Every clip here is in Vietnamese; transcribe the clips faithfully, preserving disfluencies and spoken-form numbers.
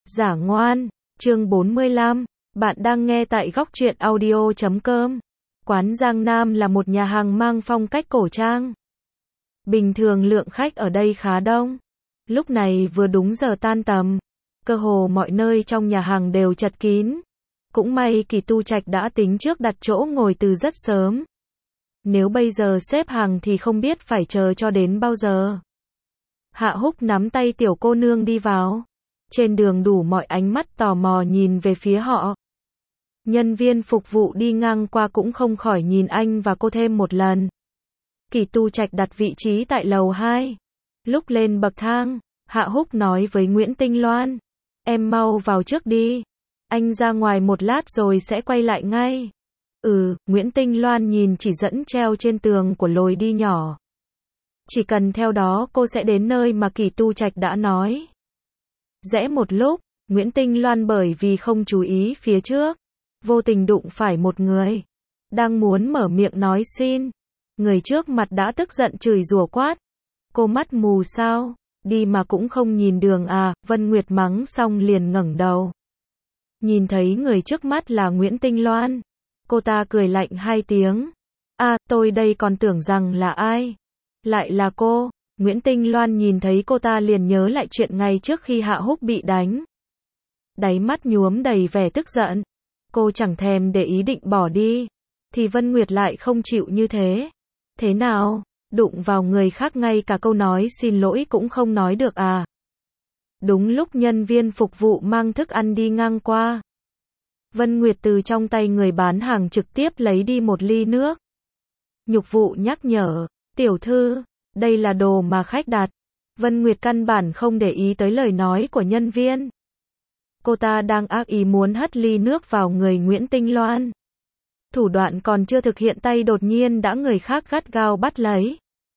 Giả ngoan, chương bốn mươi lăm, bạn đang nghe tại góc truyện audio chấm com. Quán Giang Nam là một nhà hàng mang phong cách cổ trang. Bình thường lượng khách ở đây khá đông. Lúc này vừa đúng giờ tan tầm, cơ hồ mọi nơi trong nhà hàng đều chật kín. Cũng may Kỳ Tu Trạch đã tính trước đặt chỗ ngồi từ rất sớm. Nếu bây giờ xếp hàng thì không biết phải chờ cho đến bao giờ. Hạ Húc nắm tay tiểu cô nương đi vào. Trên đường đủ mọi ánh mắt tò mò nhìn về phía họ. Nhân viên phục vụ đi ngang qua cũng không khỏi nhìn anh và cô thêm một lần. Kỳ Tu Trạch đặt vị trí tại lầu hai. Lúc lên bậc thang, Hạ Húc nói với Nguyễn Tinh Loan, em mau vào trước đi. Anh ra ngoài một lát rồi sẽ quay lại ngay. Ừ, Nguyễn Tinh Loan nhìn chỉ dẫn treo trên tường của lối đi nhỏ. Chỉ cần theo đó cô sẽ đến nơi mà Kỳ Tu Trạch đã nói. Rẽ một lúc, Nguyễn Tinh Loan bởi vì không chú ý phía trước, vô tình đụng phải một người. Đang muốn mở miệng nói xin, người trước mặt đã tức giận chửi rủa quát. Cô mắt mù sao, đi mà cũng không nhìn đường à, Vân Nguyệt mắng xong liền ngẩng đầu. Nhìn thấy người trước mắt là Nguyễn Tinh Loan, cô ta cười lạnh hai tiếng. À, tôi đây còn tưởng rằng là ai? Lại là cô. Nguyễn Tinh Loan nhìn thấy cô ta liền nhớ lại chuyện ngày trước khi Hạ Húc bị đánh. Đáy mắt nhuốm đầy vẻ tức giận. Cô chẳng thèm để ý định bỏ đi. Thì Vân Nguyệt lại không chịu như thế. Thế nào? Đụng vào người khác ngay cả câu nói xin lỗi cũng không nói được à? Đúng lúc nhân viên phục vụ mang thức ăn đi ngang qua. Vân Nguyệt từ trong tay người bán hàng trực tiếp lấy đi một ly nước. Nhục vụ nhắc nhở, tiểu thư, đây là đồ mà khách đặt. Vân Nguyệt căn bản không để ý tới lời nói của nhân viên. Cô ta đang ác ý muốn hất ly nước vào người Nguyễn Tinh Loan. Thủ đoạn còn chưa thực hiện tay đột nhiên đã người khác gắt gao bắt lấy.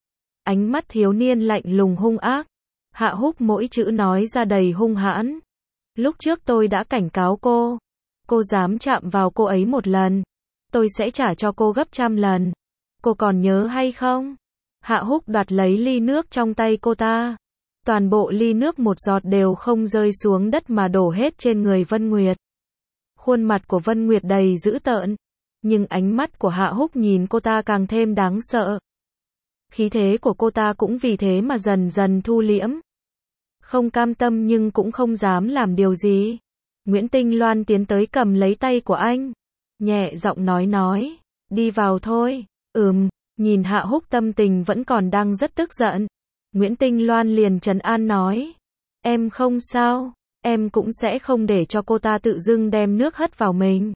Ánh mắt thiếu niên lạnh lùng hung ác. Hạ Húc mỗi chữ nói ra đầy hung hãn. Lúc trước tôi đã cảnh cáo cô. Cô dám chạm vào cô ấy một lần, tôi sẽ trả cho cô gấp trăm lần. Cô còn nhớ hay không? Hạ Húc đoạt lấy ly nước trong tay cô ta. Toàn bộ ly nước một giọt đều không rơi xuống đất mà đổ hết trên người Vân Nguyệt. Khuôn mặt của Vân Nguyệt đầy dữ tợn, nhưng ánh mắt của Hạ Húc nhìn cô ta càng thêm đáng sợ. Khí thế của cô ta cũng vì thế mà dần dần thu liễm. Không cam tâm nhưng cũng không dám làm điều gì. Nguyễn Tinh Loan tiến tới cầm lấy tay của anh. Nhẹ giọng nói nói, đi vào thôi. Ừm, nhìn Hạ Húc tâm tình vẫn còn đang rất tức giận. Nguyễn Tinh Loan liền trấn an nói. Em không sao, em cũng sẽ không để cho cô ta tự dưng đem nước hất vào mình.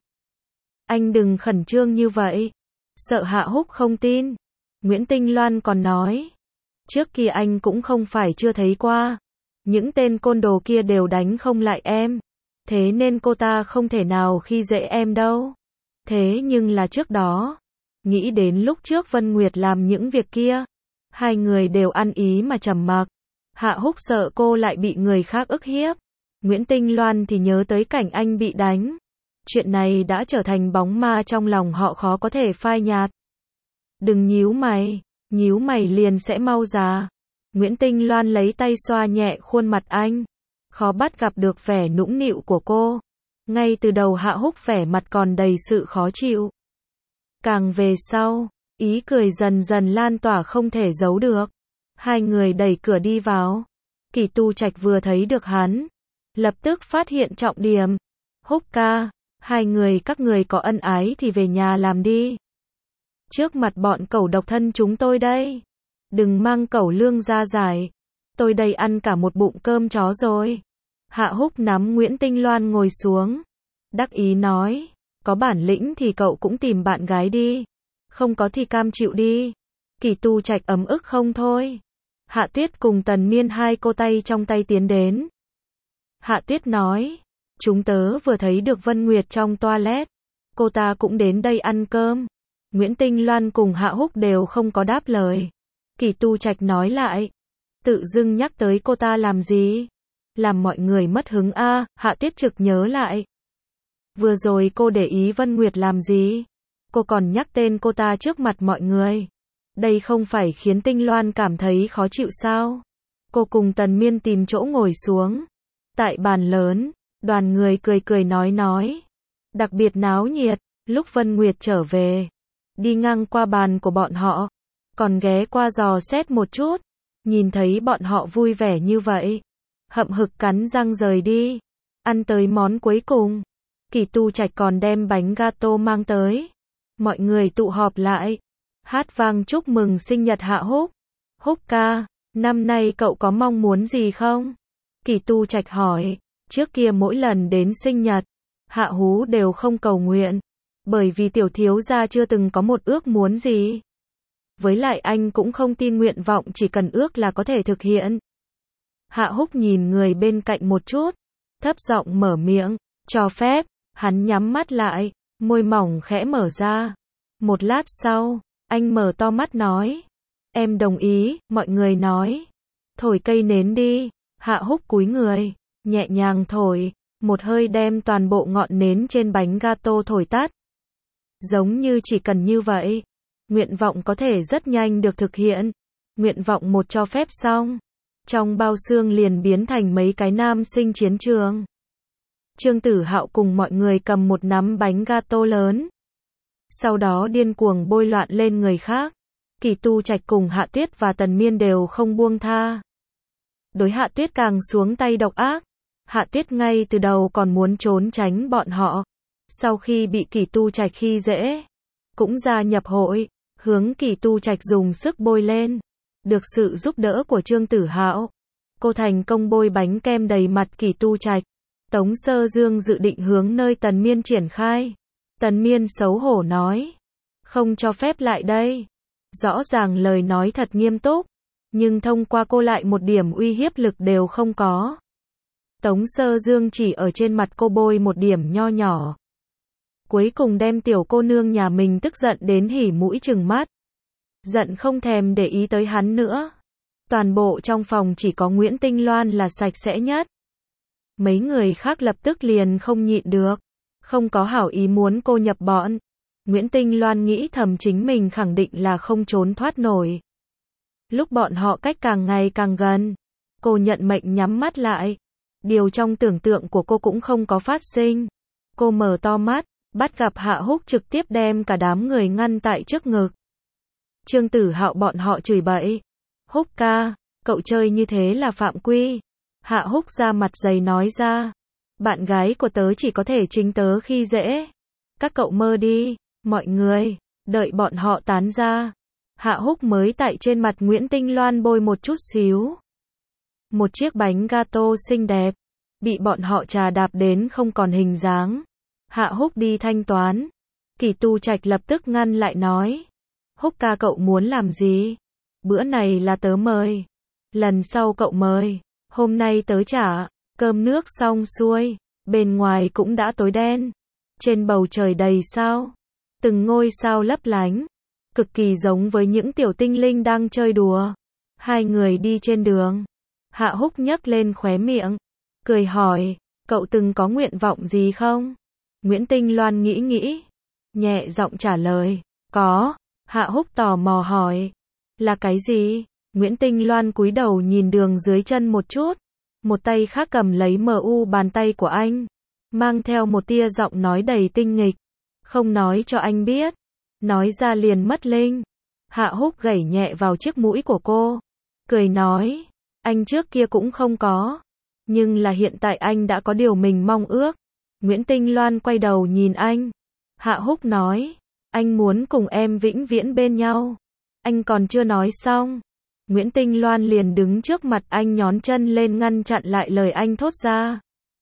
Anh đừng khẩn trương như vậy. Sợ Hạ Húc không tin. Nguyễn Tinh Loan còn nói. Trước kia anh cũng không phải chưa thấy qua. Những tên côn đồ kia đều đánh không lại em. Thế nên cô ta không thể nào khi dễ em đâu. Thế nhưng là trước đó, nghĩ đến lúc trước Vân Nguyệt làm những việc kia, hai người đều ăn ý mà trầm mặc. Hạ Húc sợ cô lại bị người khác ức hiếp. Nguyễn Tinh Loan thì nhớ tới cảnh anh bị đánh. Chuyện này đã trở thành bóng ma trong lòng họ khó có thể phai nhạt. Đừng nhíu mày, nhíu mày liền sẽ mau già. Nguyễn Tinh Loan lấy tay xoa nhẹ khuôn mặt anh. Khó bắt gặp được vẻ nũng nịu của cô. Ngay từ đầu Hạ Húc vẻ mặt còn đầy sự khó chịu. Càng về sau, ý cười dần dần lan tỏa không thể giấu được. Hai người đẩy cửa đi vào. Kỳ Tu Trạch vừa thấy được hắn, lập tức phát hiện trọng điểm. Húc ca, hai người các người có ân ái thì về nhà làm đi. Trước mặt bọn cẩu độc thân chúng tôi đây. Đừng mang cẩu lương ra giải. Tôi đây ăn cả một bụng cơm chó rồi. Hạ Húc nắm Nguyễn Tinh Loan ngồi xuống. Đắc ý nói. Có bản lĩnh thì cậu cũng tìm bạn gái đi. Không có thì cam chịu đi. Kỳ Tu Trạch ấm ức không thôi. Hạ Tuyết cùng Tần Miên hai cô tay trong tay tiến đến. Hạ Tuyết nói. Chúng tớ vừa thấy được Vân Nguyệt trong toilet. Cô ta cũng đến đây ăn cơm. Nguyễn Tinh Loan cùng Hạ Húc đều không có đáp lời. Kỳ Tu Trạch nói lại. Tự dưng nhắc tới cô ta làm gì? Làm mọi người mất hứng a. À, Hạ Tuyết trực nhớ lại. Vừa rồi cô để ý Vân Nguyệt làm gì? Cô còn nhắc tên cô ta trước mặt mọi người. Đây không phải khiến Tinh Loan cảm thấy khó chịu sao? Cô cùng Tần Miên tìm chỗ ngồi xuống. Tại bàn lớn, Đoàn người cười cười nói nói. Đặc biệt náo nhiệt, lúc Vân Nguyệt trở về. Đi ngang qua bàn của bọn họ. Còn ghé qua dò xét một chút. Nhìn thấy bọn họ vui vẻ như vậy. Hậm hực cắn răng rời đi. Ăn tới món cuối cùng. Kỳ Tu Trạch còn đem bánh gato mang tới. Mọi người tụ họp lại. Hát vang chúc mừng sinh nhật Hạ Húc. Húc ca, năm nay cậu có mong muốn gì không? Kỳ Tu Trạch hỏi. Trước kia mỗi lần đến sinh nhật, Hạ Hú đều không cầu nguyện. Bởi vì tiểu thiếu gia chưa từng có một ước muốn gì. Với lại anh cũng không tin nguyện vọng chỉ cần ước là có thể thực hiện. Hạ Húc nhìn người bên cạnh một chút. Thấp giọng mở miệng. Cho phép. Hắn nhắm mắt lại. Môi mỏng khẽ mở ra. Một lát sau, anh mở to mắt nói. Em đồng ý, mọi người nói. Thổi cây nến đi. Hạ Húc cúi người. Nhẹ nhàng thổi. Một hơi đem toàn bộ ngọn nến trên bánh gato thổi tắt. Giống như chỉ cần như vậy. Nguyện vọng có thể rất nhanh được thực hiện. Nguyện vọng một cho phép xong. Trong bao xương liền biến thành mấy cái nam sinh chiến trường. Trương Tử Hạo cùng mọi người cầm một nắm bánh gato lớn. Sau đó điên cuồng bôi loạn lên người khác. Kỳ Tu Trạch cùng Hạ Tuyết và Tần Miên đều không buông tha. Đối Hạ Tuyết càng xuống tay độc ác. Hạ Tuyết ngay từ đầu còn muốn trốn tránh bọn họ. Sau khi bị Kỳ Tu Trạch khi dễ, cũng gia nhập hội, hướng Kỳ Tu Trạch dùng sức bôi lên. Được sự giúp đỡ của Trương Tử Hạo, cô thành công bôi bánh kem đầy mặt Kỳ Tu Trạch. Tống Sơ Dương dự định hướng nơi Tần Miên triển khai. Tần Miên xấu hổ nói. Không cho phép lại đây. Rõ ràng lời nói thật nghiêm túc. Nhưng thông qua cô lại một điểm uy hiếp lực đều không có. Tống Sơ Dương chỉ ở trên mặt cô bôi một điểm nho nhỏ. Cuối cùng đem tiểu cô nương nhà mình tức giận đến hỉ mũi trừng mắt. Giận không thèm để ý tới hắn nữa. Toàn bộ trong phòng chỉ có Nguyễn Tinh Loan là sạch sẽ nhất. Mấy người khác lập tức liền không nhịn được. Không có hảo ý muốn cô nhập bọn. Nguyễn Tinh Loan nghĩ thầm chính mình khẳng định là không trốn thoát nổi. Lúc bọn họ cách càng ngày càng gần, cô nhận mệnh nhắm mắt lại. Điều trong tưởng tượng của cô cũng không có phát sinh. Cô mở to mắt, bắt gặp Hạ Húc trực tiếp đem cả đám người ngăn tại trước ngực. Trương Tử Hạo bọn họ chửi bậy. Húc ca, cậu chơi như thế là phạm quy. Hạ Húc ra mặt dày nói ra. Bạn gái của tớ chỉ có thể chính tớ khi dễ. Các cậu mơ đi, mọi người, đợi bọn họ tán ra. Hạ Húc mới tại trên mặt Nguyễn Tinh Loan bôi một chút xíu. Một chiếc bánh gato xinh đẹp, bị bọn họ trà đạp đến không còn hình dáng. Hạ Húc đi thanh toán. Kỳ Tu Trạch lập tức ngăn lại nói. Húc ca cậu muốn làm gì? Bữa này là tớ mời. Lần sau cậu mời. Hôm nay tớ trả. Cơm nước xong xuôi. Bên ngoài cũng đã tối đen. Trên bầu trời đầy sao. Từng ngôi sao lấp lánh. Cực kỳ giống với những tiểu tinh linh đang chơi đùa. Hai người đi trên đường. Hạ Húc nhấc lên khóe miệng. Cười hỏi. Cậu từng có nguyện vọng gì không? Nguyễn Tinh Loan nghĩ nghĩ. Nhẹ giọng trả lời. Có. Hạ Húc tò mò hỏi. Là cái gì? Nguyễn Tinh Loan cúi đầu nhìn đường dưới chân một chút. Một tay khác cầm lấy mờ u bàn tay của anh. Mang theo một tia giọng nói đầy tinh nghịch. Không nói cho anh biết. Nói ra liền mất linh. Hạ Húc gẩy nhẹ vào chiếc mũi của cô. Cười nói. Anh trước kia cũng không có. Nhưng là hiện tại anh đã có điều mình mong ước. Nguyễn Tinh Loan quay đầu nhìn anh. Hạ Húc nói. Anh muốn cùng em vĩnh viễn bên nhau. Anh còn chưa nói xong. Nguyễn Tinh Loan liền đứng trước mặt anh nhón chân lên ngăn chặn lại lời anh thốt ra.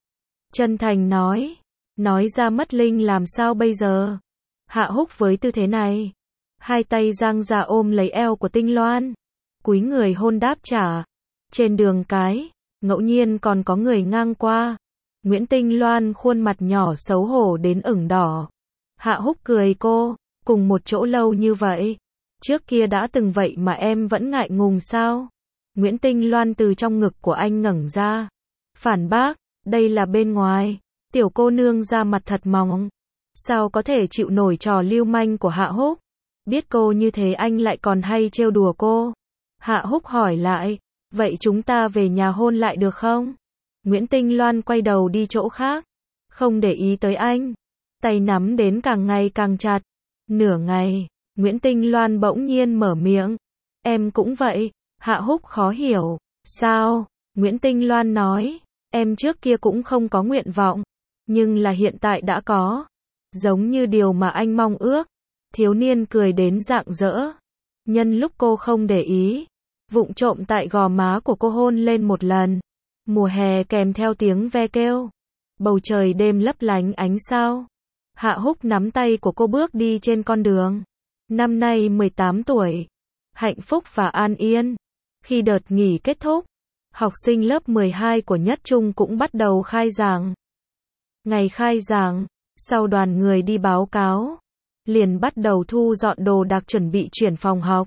Chân thành nói. Nói ra mất linh làm sao bây giờ? Hạ Húc với tư thế này. Hai tay giang ra ôm lấy eo của Tinh Loan. Cúi người hôn đáp trả. Trên đường cái, ngẫu nhiên còn có người ngang qua. Nguyễn Tinh Loan khuôn mặt nhỏ xấu hổ đến ửng đỏ. Hạ Húc cười cô. Cùng một chỗ lâu như vậy. Trước kia đã từng vậy mà em vẫn ngại ngùng sao? Nguyễn Tinh Loan từ trong ngực của anh ngẩng ra. Phản bác, đây là bên ngoài. Tiểu cô nương da mặt thật mỏng. Sao có thể chịu nổi trò lưu manh của Hạ Húc? Biết cô như thế anh lại còn hay trêu đùa cô. Hạ Húc hỏi lại. Vậy chúng ta về nhà hôn lại được không? Nguyễn Tinh Loan quay đầu đi chỗ khác, không để ý tới anh. Tay nắm đến càng ngày càng chặt. Nửa ngày, Nguyễn Tinh Loan bỗng nhiên mở miệng. Em cũng vậy. Hạ Húc khó hiểu. Sao? Nguyễn Tinh Loan nói. Em trước kia cũng không có nguyện vọng, nhưng là hiện tại đã có. Giống như điều mà anh mong ước. Thiếu niên cười đến rạng rỡ. Nhân lúc cô không để ý, vụng trộm tại gò má của cô hôn lên một lần. Mùa hè kèm theo tiếng ve kêu. Bầu trời đêm lấp lánh ánh sao. Hạ Húc nắm tay của cô bước đi trên con đường. Năm nay mười tám tuổi. Hạnh phúc và an yên. Khi đợt nghỉ kết thúc, học sinh lớp mười hai của Nhất Trung cũng bắt đầu khai giảng. Ngày khai giảng, sau đoàn người đi báo cáo, liền bắt đầu thu dọn đồ đạc chuẩn bị chuyển phòng học.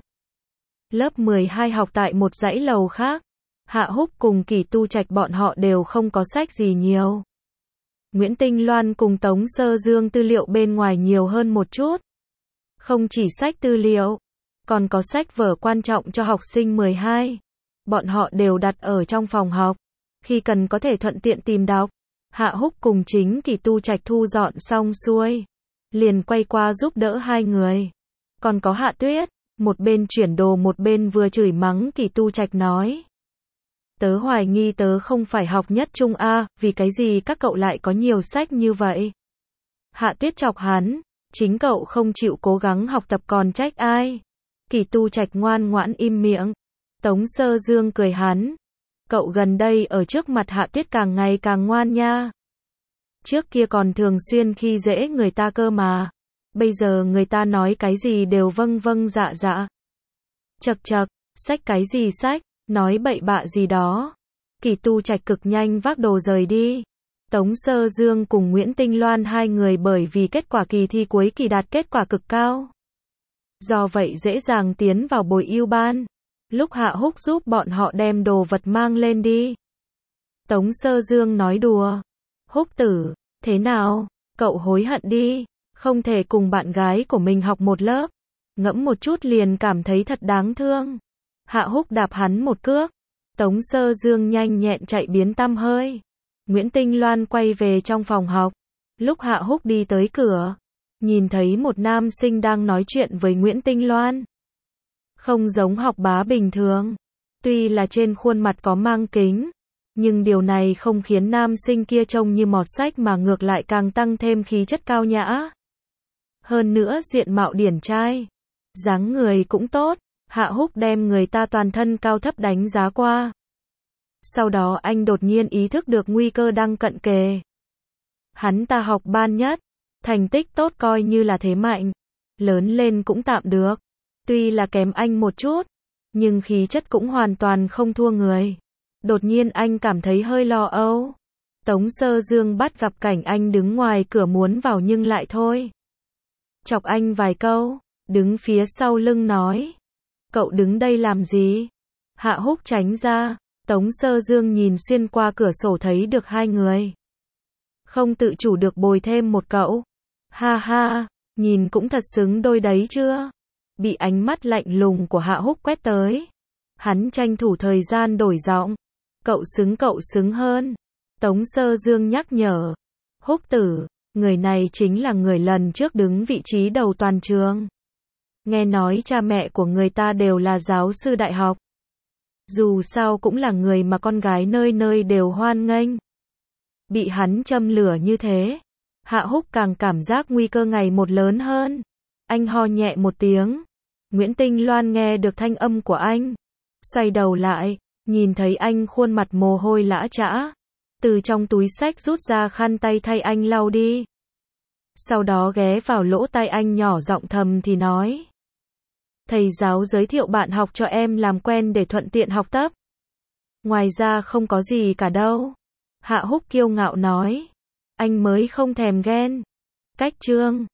Lớp mười hai học tại một dãy lầu khác. Hạ Húc cùng Kỳ Tu Trạch bọn họ đều không có sách gì nhiều. Nguyễn Tinh Loan cùng Tống Sơ Dương tư liệu bên ngoài nhiều hơn một chút. Không chỉ sách tư liệu, còn có sách vở quan trọng cho học sinh mười hai. Bọn họ đều đặt ở trong phòng học, khi cần có thể thuận tiện tìm đọc. Hạ Húc cùng chính Kỳ Tu Trạch thu dọn xong xuôi, liền quay qua giúp đỡ hai người. Còn có Hạ Tuyết, một bên chuyển đồ một bên vừa chửi mắng Kỳ Tu Trạch nói. Tớ hoài nghi tớ không phải học Nhất Trung A, vì cái gì các cậu lại có nhiều sách như vậy? Hạ Tuyết chọc hắn, chính cậu không chịu cố gắng học tập còn trách ai? Kỳ Tu Trạch ngoan ngoãn im miệng. Tống Sơ Dương cười hắn. Cậu gần đây ở trước mặt Hạ Tuyết càng ngày càng ngoan nha. Trước kia còn thường xuyên khi dễ người ta cơ mà. Bây giờ người ta nói cái gì đều vâng vâng dạ dạ. Chậc chậc, sách cái gì sách, nói bậy bạ gì đó. Kỳ Tu Trạch cực nhanh vác đồ rời đi. Tống Sơ Dương cùng Nguyễn Tinh Loan hai người bởi vì kết quả kỳ thi cuối kỳ đạt kết quả cực cao. Do vậy dễ dàng tiến vào bồi ưu ban. Lúc Hạ Húc giúp bọn họ đem đồ vật mang lên đi. Tống Sơ Dương nói đùa. Húc tử, thế nào? Cậu hối hận đi. Không thể cùng bạn gái của mình học một lớp. Ngẫm một chút liền cảm thấy thật đáng thương. Hạ Húc đạp hắn một cước. Tống Sơ Dương nhanh nhẹn chạy biến tăm hơi. Nguyễn Tinh Loan quay về trong phòng học. Lúc Hạ Húc đi tới cửa, nhìn thấy một nam sinh đang nói chuyện với Nguyễn Tinh Loan. Không giống học bá bình thường. Tuy là trên khuôn mặt có mang kính, nhưng điều này không khiến nam sinh kia trông như mọt sách mà ngược lại càng tăng thêm khí chất cao nhã. Hơn nữa diện mạo điển trai, dáng người cũng tốt. Hạ Húc đem người ta toàn thân cao thấp đánh giá qua. Sau đó anh đột nhiên ý thức được nguy cơ đang cận kề. Hắn ta học ban nhất, thành tích tốt coi như là thế mạnh. Lớn lên cũng tạm được. Tuy là kém anh một chút, nhưng khí chất cũng hoàn toàn không thua người. Đột nhiên anh cảm thấy hơi lo âu. Tống Sơ Dương bắt gặp cảnh anh đứng ngoài cửa muốn vào nhưng lại thôi. Chọc anh vài câu, đứng phía sau lưng nói. Cậu đứng đây làm gì? Hạ Húc tránh ra. Tống Sơ Dương nhìn xuyên qua cửa sổ thấy được hai người. Không tự chủ được bồi thêm một cậu. Ha ha, nhìn cũng thật xứng đôi đấy chưa? Bị ánh mắt lạnh lùng của Hạ Húc quét tới. Hắn tranh thủ thời gian đổi giọng. Cậu xứng cậu xứng hơn. Tống Sơ Dương nhắc nhở. Húc tử, người này chính là người lần trước đứng vị trí đầu toàn trường. Nghe nói cha mẹ của người ta đều là giáo sư đại học. Dù sao cũng là người mà con gái nơi nơi đều hoan nghênh. Bị hắn châm lửa như thế, Hạ Húc càng cảm giác nguy cơ ngày một lớn hơn. Anh ho nhẹ một tiếng. Nguyễn Tinh Loan nghe được thanh âm của anh. Xoay đầu lại, nhìn thấy anh khuôn mặt mồ hôi lã chã. Từ trong túi xách rút ra khăn tay thay anh lau đi. Sau đó ghé vào lỗ tai anh nhỏ giọng thầm thì nói. Thầy giáo giới thiệu bạn học cho em làm quen để thuận tiện học tập. Ngoài ra không có gì cả đâu. Hạ Húc kiêu ngạo nói. Anh mới không thèm ghen. Cách chương